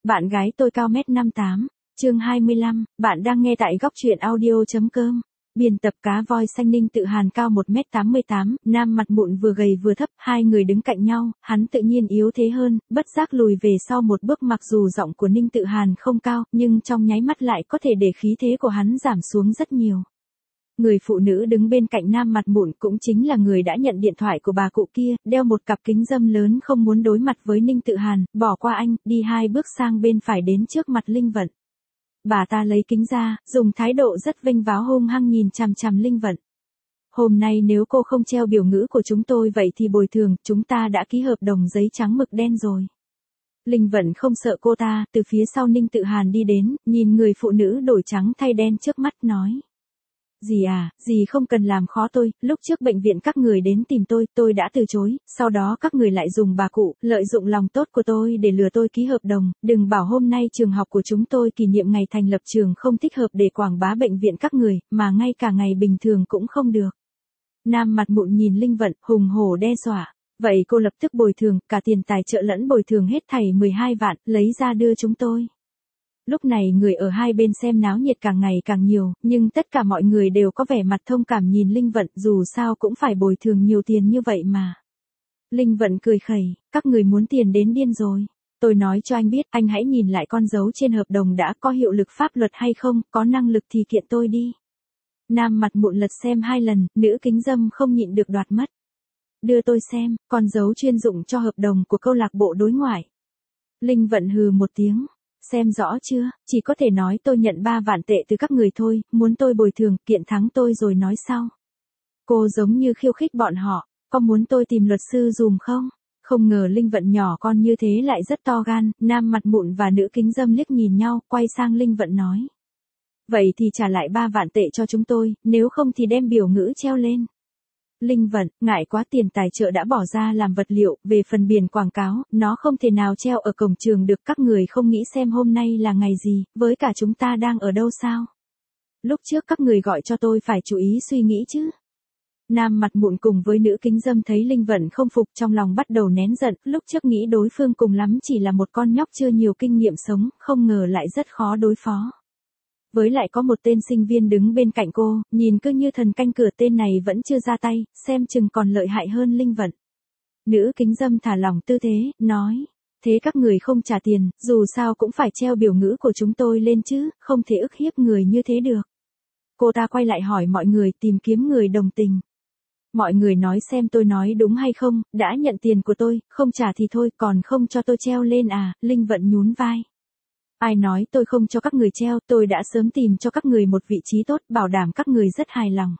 Bạn gái tôi cao mét 58, chương 25, bạn đang nghe tại góc truyện audio.com. Biên tập cá voi xanh Ninh Tự Hàn cao 1m88, nam mặt mụn vừa gầy vừa thấp, hai người đứng cạnh nhau, hắn tự nhiên yếu thế hơn, bất giác lùi về sau một bước mặc dù giọng của Ninh Tự Hàn không cao, nhưng trong nháy mắt lại có thể để khí thế của hắn giảm xuống rất nhiều. Người phụ nữ đứng bên cạnh nam mặt mụn cũng chính là người đã nhận điện thoại của bà cụ kia, đeo một cặp kính râm lớn không muốn đối mặt với Ninh Tự Hàn, bỏ qua anh, đi hai bước sang bên phải đến trước mặt Linh Vận. Bà ta lấy kính ra, dùng thái độ rất vênh váo hung hăng nhìn chằm chằm Linh Vận. Hôm nay nếu cô không treo biểu ngữ của chúng tôi vậy thì bồi thường, chúng ta đã ký hợp đồng giấy trắng mực đen rồi. Linh Vận không sợ cô ta, từ phía sau Ninh Tự Hàn đi đến, nhìn người phụ nữ đổi trắng thay đen trước mắt nói. Dì à, dì không cần làm khó tôi, lúc trước bệnh viện các người đến tìm tôi đã từ chối, sau đó các người lại dùng bà cụ, lợi dụng lòng tốt của tôi để lừa tôi ký hợp đồng, đừng bảo hôm nay trường học của chúng tôi kỷ niệm ngày thành lập trường không thích hợp để quảng bá bệnh viện các người, mà ngay cả ngày bình thường cũng không được. Nam mặt mụn nhìn Linh Vận, hùng hổ đe dọa, vậy cô lập tức bồi thường, cả tiền tài trợ lẫn bồi thường hết thảy 12 vạn, lấy ra đưa chúng tôi. Lúc này người ở hai bên xem náo nhiệt càng ngày càng nhiều, nhưng tất cả mọi người đều có vẻ mặt thông cảm nhìn Linh Vận, dù sao cũng phải bồi thường nhiều tiền như vậy mà. Linh Vận cười khẩy, các người muốn tiền đến điên rồi. Tôi nói cho anh biết, anh hãy nhìn lại con dấu trên hợp đồng đã có hiệu lực pháp luật hay không, có năng lực thì kiện tôi đi. Nam mặt mụn lật xem 2 lần, nữ kính râm không nhịn được đoạt mất. Đưa tôi xem, con dấu chuyên dụng cho hợp đồng của câu lạc bộ đối ngoại. Linh Vận hừ một tiếng. Xem rõ chưa, chỉ có thể nói tôi nhận 3 vạn tệ từ các người thôi, muốn tôi bồi thường, kiện thắng tôi rồi nói sau. Cô giống như khiêu khích bọn họ, có muốn tôi tìm luật sư dùm không? Không ngờ Linh Vận nhỏ con như thế lại rất to gan, nam mặt mụn và nữ kính râm liếc nhìn nhau, quay sang Linh Vận nói. Vậy thì trả lại 3 vạn tệ cho chúng tôi, nếu không thì đem biểu ngữ treo lên. Linh Vận, ngại quá tiền tài trợ đã bỏ ra làm vật liệu, về phần biển quảng cáo, nó không thể nào treo ở cổng trường được, các người không nghĩ xem hôm nay là ngày gì, với cả chúng ta đang ở đâu sao? Lúc trước các người gọi cho tôi phải chú ý suy nghĩ chứ. Nam mặt mụn cùng với nữ kính râm thấy Linh Vận không phục trong lòng bắt đầu nén giận, lúc trước nghĩ đối phương cùng lắm chỉ là một con nhóc chưa nhiều kinh nghiệm sống, không ngờ lại rất khó đối phó. Với lại có một tên sinh viên đứng bên cạnh cô, nhìn cứ như thần canh cửa, tên này vẫn chưa ra tay, xem chừng còn lợi hại hơn Linh Vận. Nữ kính râm thả lỏng tư thế, nói, thế các người không trả tiền, dù sao cũng phải treo biểu ngữ của chúng tôi lên chứ, không thể ức hiếp người như thế được. Cô ta quay lại hỏi mọi người, tìm kiếm người đồng tình. Mọi người nói xem tôi nói đúng hay không, đã nhận tiền của tôi, không trả thì thôi, còn không cho tôi treo lên à, Linh Vận nhún vai. Ai nói tôi không cho các người treo, tôi đã sớm tìm cho các người một vị trí tốt, bảo đảm các người rất hài lòng.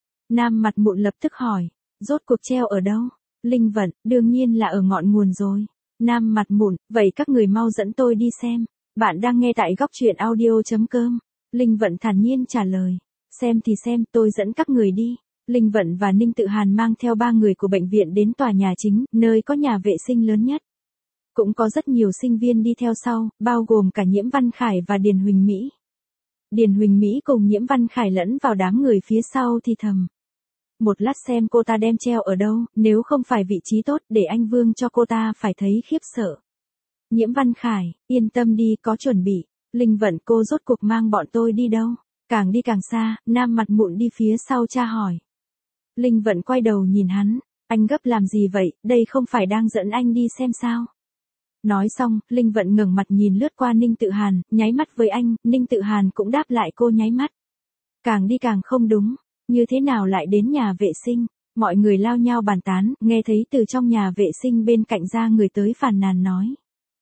Nam mặt mụn lập tức hỏi, rốt cuộc treo ở đâu? Linh Vận, đương nhiên là ở ngọn nguồn rồi. Nam mặt mụn, vậy các người mau dẫn tôi đi xem. Bạn đang nghe tại góc truyện audio.com. Linh Vận thản nhiên trả lời, xem thì xem, tôi dẫn các người đi. Linh Vận và Ninh Tự Hàn mang theo 3 người của bệnh viện đến tòa nhà chính, nơi có nhà vệ sinh lớn nhất. Cũng có rất nhiều sinh viên đi theo sau, bao gồm cả Nhiễm Văn Khải và Điền Huỳnh Mỹ. Điền Huỳnh Mỹ cùng Nhiễm Văn Khải lẫn vào đám người phía sau thì thầm. Một lát xem cô ta đem treo ở đâu, nếu không phải vị trí tốt để anh Vương cho cô ta phải thấy khiếp sợ. Nhiễm Văn Khải, yên tâm đi, có chuẩn bị. Linh Vận, cô rốt cuộc mang bọn tôi đi đâu? Càng đi càng xa, nam mặt mụn đi phía sau tra hỏi. Linh Vận quay đầu nhìn hắn, anh gấp làm gì vậy, đây không phải đang dẫn anh đi xem sao? Nói xong, Linh Vận ngẩng mặt nhìn lướt qua Ninh Tự Hàn, nháy mắt với anh, Ninh Tự Hàn cũng đáp lại cô nháy mắt. Càng đi càng không đúng, như thế nào lại đến nhà vệ sinh, mọi người lao nhao bàn tán, nghe thấy từ trong nhà vệ sinh bên cạnh ra người tới phàn nàn nói.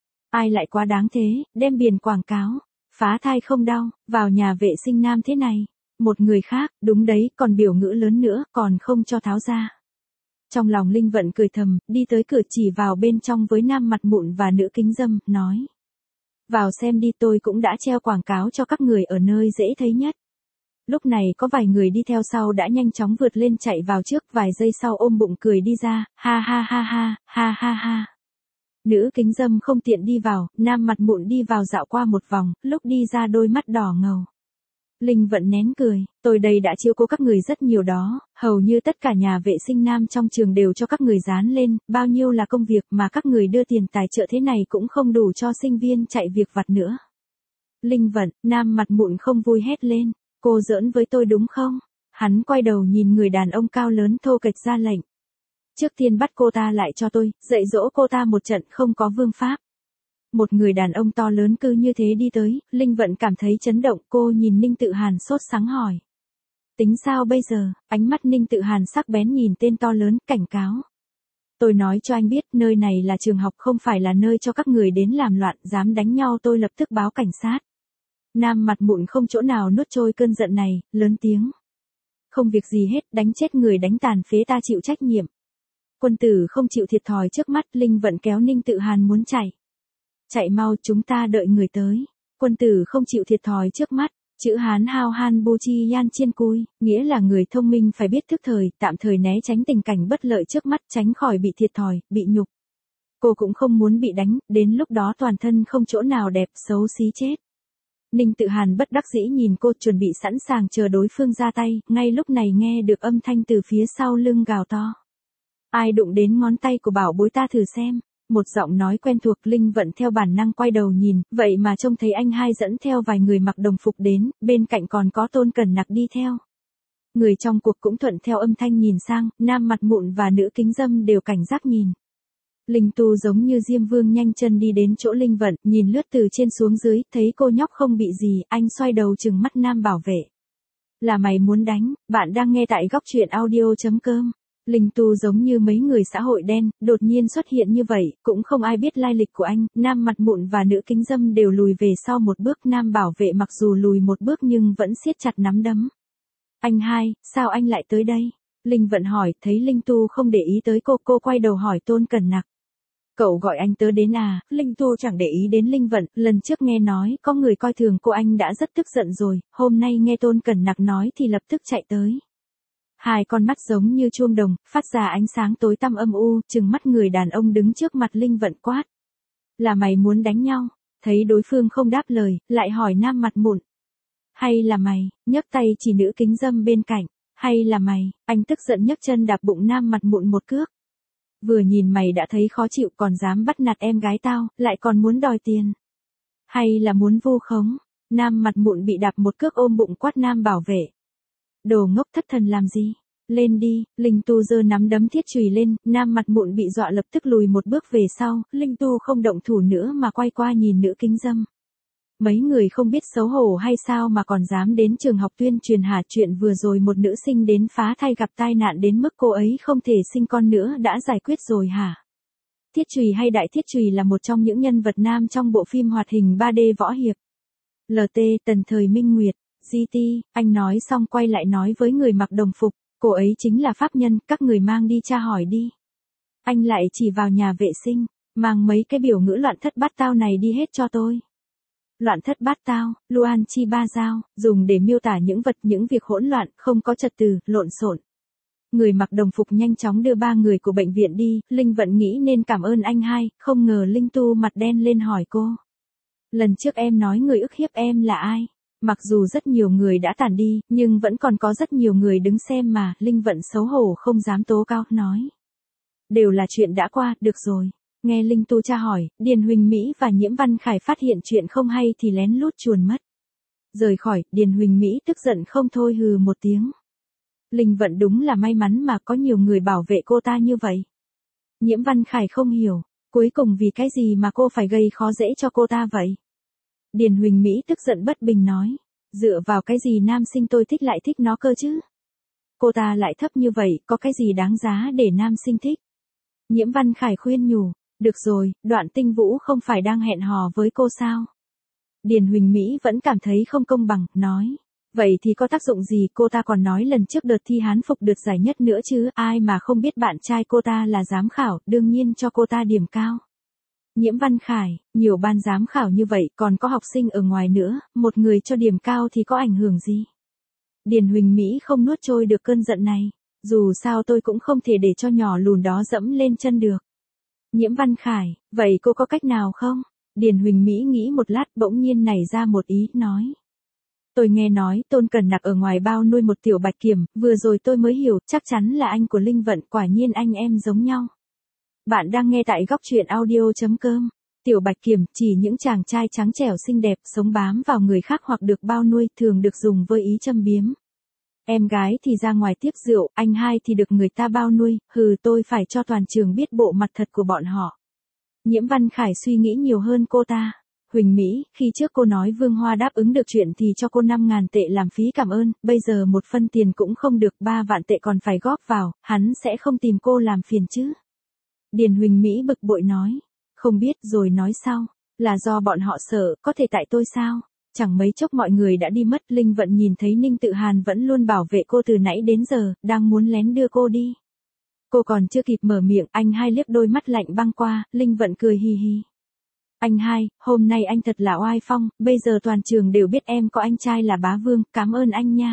Ai lại quá đáng thế, đem biển quảng cáo, phá thai không đau, vào nhà vệ sinh nam thế này. Một người khác, đúng đấy, còn biểu ngữ lớn nữa, còn không cho tháo ra. Trong lòng Linh Vận cười thầm, đi tới cửa chỉ vào bên trong với nam mặt mụn và nữ kính râm, nói. Vào xem đi, tôi cũng đã treo quảng cáo cho các người ở nơi dễ thấy nhất. Lúc này có vài người đi theo sau đã nhanh chóng vượt lên chạy vào trước, vài giây sau ôm bụng cười đi ra, ha ha ha ha, ha ha ha. Nữ kính râm không tiện đi vào, nam mặt mụn đi vào dạo qua một vòng, lúc đi ra đôi mắt đỏ ngầu. Linh Vận nén cười, tôi đây đã chiếu cố các người rất nhiều đó, hầu như tất cả nhà vệ sinh nam trong trường đều cho các người dán lên, bao nhiêu là công việc mà các người đưa tiền tài trợ thế này cũng không đủ cho sinh viên chạy việc vặt nữa. Linh Vận, Nam mặt mụn không vui hét lên, cô giỡn với tôi đúng không? Hắn quay đầu nhìn người đàn ông cao lớn thô kệch ra lệnh. Trước tiên bắt cô ta lại cho tôi, dạy dỗ cô ta một trận không có vương pháp. Một người đàn ông to lớn cứ như thế đi tới, Linh Vận cảm thấy chấn động, cô nhìn Ninh Tự Hàn sốt sắng hỏi. Tính sao bây giờ? Ánh mắt Ninh Tự Hàn sắc bén nhìn tên to lớn, cảnh cáo. Tôi nói cho anh biết, nơi này là trường học không phải là nơi cho các người đến làm loạn, dám đánh nhau tôi lập tức báo cảnh sát. Nam mặt mụn không chỗ nào nuốt trôi cơn giận này, lớn tiếng. Không việc gì hết, đánh chết người đánh tàn phế ta chịu trách nhiệm. Quân tử không chịu thiệt thòi trước mắt, Linh Vận kéo Ninh Tự Hàn muốn chạy. Chạy mau, chúng ta đợi người tới. Quân tử không chịu thiệt thòi trước mắt, chữ Hán hao han bu chi yan chiên cui, nghĩa là người thông minh phải biết thức thời, tạm thời né tránh tình cảnh bất lợi trước mắt, tránh khỏi bị thiệt thòi, bị nhục. Cô cũng không muốn bị đánh, đến lúc đó toàn thân không chỗ nào đẹp, xấu xí chết. Ninh Tự Hàn bất đắc dĩ nhìn cô, chuẩn bị sẵn sàng chờ đối phương ra tay, ngay lúc này nghe được âm thanh từ phía sau lưng gào to. Ai đụng đến ngón tay của bảo bối ta thử xem. Một giọng nói quen thuộc, Linh Vận theo bản năng quay đầu nhìn, vậy mà trông thấy anh hai dẫn theo vài người mặc đồng phục đến, bên cạnh còn có Tôn Cẩn Nặc đi theo. Người trong cuộc cũng thuận theo âm thanh nhìn sang, nam mặt mụn và nữ kính dâm đều cảnh giác nhìn. Linh Tu giống như Diêm Vương nhanh chân đi đến chỗ Linh Vận, nhìn lướt từ trên xuống dưới, thấy cô nhóc không bị gì, anh xoay đầu trừng mắt nam bảo vệ. Là mày muốn đánh, bạn đang nghe tại góc truyện audio.com. Linh Tu giống như mấy người xã hội đen, đột nhiên xuất hiện như vậy, cũng không ai biết lai lịch của anh, nam mặt mụn và nữ kính dâm đều lùi về sau một bước, nam bảo vệ mặc dù lùi một bước nhưng vẫn siết chặt nắm đấm. Anh hai, sao anh lại tới đây? Linh Vận hỏi, thấy Linh Tu không để ý tới cô quay đầu hỏi Tôn Cẩn Nặc. Cậu gọi anh tớ đến à? Linh Tu chẳng để ý đến Linh Vận, lần trước nghe nói có người coi thường cô anh đã rất tức giận rồi, hôm nay nghe Tôn Cẩn Nặc nói thì lập tức chạy tới. Hai con mắt giống như chuông đồng, phát ra ánh sáng tối tăm âm u, trừng mắt người đàn ông đứng trước mặt Linh Vận quát. Là mày muốn đánh nhau? Thấy đối phương không đáp lời, lại hỏi nam mặt mụn. Hay là mày, nhấc tay chỉ nữ kính dâm bên cạnh. Hay là mày, anh tức giận nhấc chân đạp bụng nam mặt mụn một cước. Vừa nhìn mày đã thấy khó chịu còn dám bắt nạt em gái tao, lại còn muốn đòi tiền. Hay là muốn vu khống? Nam mặt mụn bị đạp một cước ôm bụng quát nam bảo vệ. Đồ ngốc thất thần làm gì? Lên đi, Linh Tu giơ nắm đấm thiết chùy lên, nam mặt mụn bị dọa lập tức lùi một bước về sau, Linh Tu không động thủ nữa mà quay qua nhìn nữ kính dâm. Mấy người không biết xấu hổ hay sao mà còn dám đến trường học tuyên truyền hả? Chuyện vừa rồi một nữ sinh đến phá thai gặp tai nạn đến mức cô ấy không thể sinh con nữa đã giải quyết rồi hả? Thiết chùy hay đại thiết chùy là một trong những nhân vật nam trong bộ phim hoạt hình 3D võ hiệp. LT, Tần Thời Minh Nguyệt. GT, anh nói xong quay lại nói với người mặc đồng phục, cô ấy chính là pháp nhân, các người mang đi tra hỏi đi. Anh lại chỉ vào nhà vệ sinh, mang mấy cái biểu ngữ loạn thất bát tao này đi hết cho tôi. Loạn thất bát tao, Luan Chi Ba Giao, dùng để miêu tả những vật những việc hỗn loạn, không có trật tự, lộn xộn. Người mặc đồng phục nhanh chóng đưa ba người của bệnh viện đi, Linh Vận nghĩ nên cảm ơn anh hai, không ngờ Linh Tu mặt đen lên hỏi cô. Lần trước em nói người ức hiếp em là ai? Mặc dù rất nhiều người đã tản đi, nhưng vẫn còn có rất nhiều người đứng xem mà, Linh Vận xấu hổ không dám tố cáo, nói. Đều là chuyện đã qua, được rồi. Nghe Linh Tu tra hỏi, Điền Huỳnh Mỹ và Nhiễm Văn Khải phát hiện chuyện không hay thì lén lút chuồn mất. Rời khỏi, Điền Huỳnh Mỹ tức giận không thôi hừ một tiếng. Linh Vận đúng là may mắn mà có nhiều người bảo vệ cô ta như vậy. Nhiễm Văn Khải không hiểu, cuối cùng vì cái gì mà cô phải gây khó dễ cho cô ta vậy? Điền Huỳnh Mỹ tức giận bất bình nói, dựa vào cái gì nam sinh tôi thích lại thích nó cơ chứ? Cô ta lại thấp như vậy, có cái gì đáng giá để nam sinh thích? Nhiễm Văn Khải khuyên nhủ, được rồi, Đoạn Tinh Vũ không phải đang hẹn hò với cô sao? Điền Huỳnh Mỹ vẫn cảm thấy không công bằng, nói, vậy thì có tác dụng gì? Cô ta còn nói lần trước đợt thi hán phục được giải nhất nữa chứ, ai mà không biết bạn trai cô ta là giám khảo, đương nhiên cho cô ta điểm cao. Nhiễm Văn Khải, nhiều ban giám khảo như vậy còn có học sinh ở ngoài nữa, một người cho điểm cao thì có ảnh hưởng gì? Điền Huỳnh Mỹ không nuốt trôi được cơn giận này, dù sao tôi cũng không thể để cho nhỏ lùn đó dẫm lên chân được. Nhiễm Văn Khải, vậy cô có cách nào không? Điền Huỳnh Mỹ nghĩ một lát bỗng nhiên nảy ra một ý, nói. Tôi nghe nói Tôn Cẩn Nặc ở ngoài bao nuôi một tiểu bạch kiểm, vừa rồi tôi mới hiểu, chắc chắn là anh của Linh Vận, quả nhiên anh em giống nhau. Bạn đang nghe tại góc truyện audio.com. Tiểu bạch kiểm chỉ những chàng trai trắng trẻo xinh đẹp, sống bám vào người khác hoặc được bao nuôi, thường được dùng với ý châm biếm. Em gái thì ra ngoài tiếp rượu, anh hai thì được người ta bao nuôi, tôi phải cho toàn trường biết bộ mặt thật của bọn họ. Nhiễm Văn Khải suy nghĩ nhiều hơn cô ta. Huỳnh Mỹ, khi trước cô nói Vương Hoa đáp ứng được chuyện thì cho cô 5.000 tệ làm phí cảm ơn, bây giờ một phân tiền cũng không được, 3 vạn tệ còn phải góp vào, hắn sẽ không tìm cô làm phiền chứ. Điền Huỳnh Mỹ bực bội nói, không biết rồi nói sau, là do bọn họ sợ, có thể tại tôi sao? Chẳng mấy chốc mọi người đã đi mất, Linh Vận nhìn thấy Ninh Tự Hàn vẫn luôn bảo vệ cô từ nãy đến giờ, đang muốn lén đưa cô đi. Cô còn chưa kịp mở miệng, anh hai liếc đôi mắt lạnh băng qua, Linh Vận cười hì hì. Anh hai, hôm nay anh thật là oai phong, bây giờ toàn trường đều biết em có anh trai là Bá Vương, cảm ơn anh nha.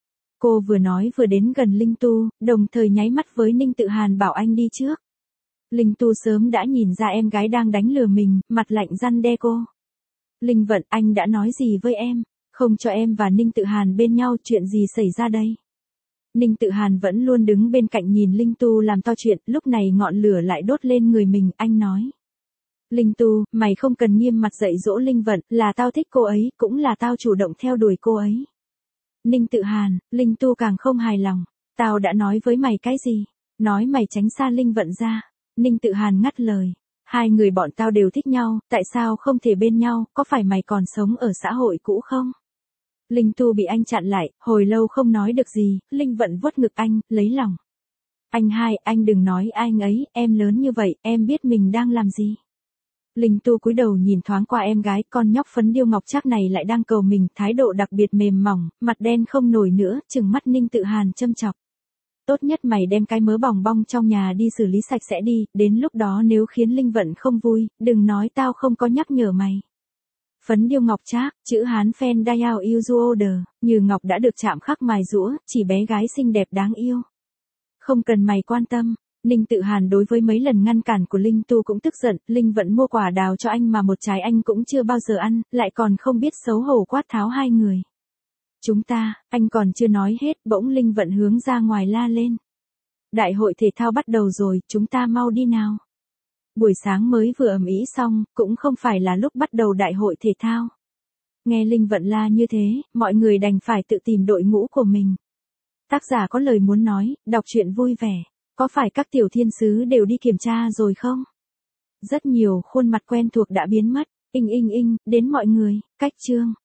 Cô vừa nói vừa đến gần Linh Tu, đồng thời nháy mắt với Ninh Tự Hàn bảo anh đi trước. Linh Tu sớm đã nhìn ra em gái đang đánh lừa mình, mặt lạnh răn đe cô. Linh Vận, anh đã nói gì với em? Không cho em và Ninh Tự Hàn bên nhau, chuyện gì xảy ra đây? Ninh Tự Hàn vẫn luôn đứng bên cạnh nhìn Linh Tu làm to chuyện, lúc này ngọn lửa lại đốt lên người mình, anh nói. Linh Tu, mày không cần nghiêm mặt dạy dỗ Linh Vận, là tao thích cô ấy, cũng là tao chủ động theo đuổi cô ấy. Ninh Tự Hàn, Linh Tu càng không hài lòng. Tao đã nói với mày cái gì? Nói mày tránh xa Linh Vận ra. Ninh Tự Hàn ngắt lời. Hai người bọn tao đều thích nhau, tại sao không thể bên nhau, có phải mày còn sống ở xã hội cũ không? Linh Tu bị anh chặn lại, hồi lâu không nói được gì, Linh Vận vuốt ngực anh, lấy lòng. Anh hai, anh đừng nói anh ấy, em lớn như vậy, em biết mình đang làm gì. Linh Tu cúi đầu nhìn thoáng qua em gái, con nhóc phấn điêu ngọc trác này lại đang cầu mình, thái độ đặc biệt mềm mỏng, mặt đen không nổi nữa, trừng mắt Ninh Tự Hàn châm chọc. Tốt nhất mày đem cái mớ bòng bong trong nhà đi xử lý sạch sẽ đi, đến lúc đó nếu khiến Linh Vận không vui, đừng nói tao không có nhắc nhở mày. Phấn điêu ngọc trác, chữ Hán fan dial you order, như ngọc đã được chạm khắc mài giũa, chỉ bé gái xinh đẹp đáng yêu. Không cần mày quan tâm. Ninh Tự Hàn đối với mấy lần ngăn cản của Linh Tu cũng tức giận, Linh Vận mua quả đào cho anh mà một trái anh cũng chưa bao giờ ăn, lại còn không biết xấu hổ quát tháo hai người. Chúng ta, anh còn chưa nói hết, bỗng Linh Vận hướng ra ngoài la lên. Đại hội thể thao bắt đầu rồi, chúng ta mau đi nào. Buổi sáng mới vừa ầm ĩ xong, cũng không phải là lúc bắt đầu đại hội thể thao. Nghe Linh Vận la như thế, mọi người đành phải tự tìm đội ngũ của mình. Tác giả có lời muốn nói, đọc truyện vui vẻ. Có phải các tiểu thiên sứ đều đi kiểm tra rồi không? Rất nhiều khuôn mặt quen thuộc đã biến mất, đến mọi người, cách chương.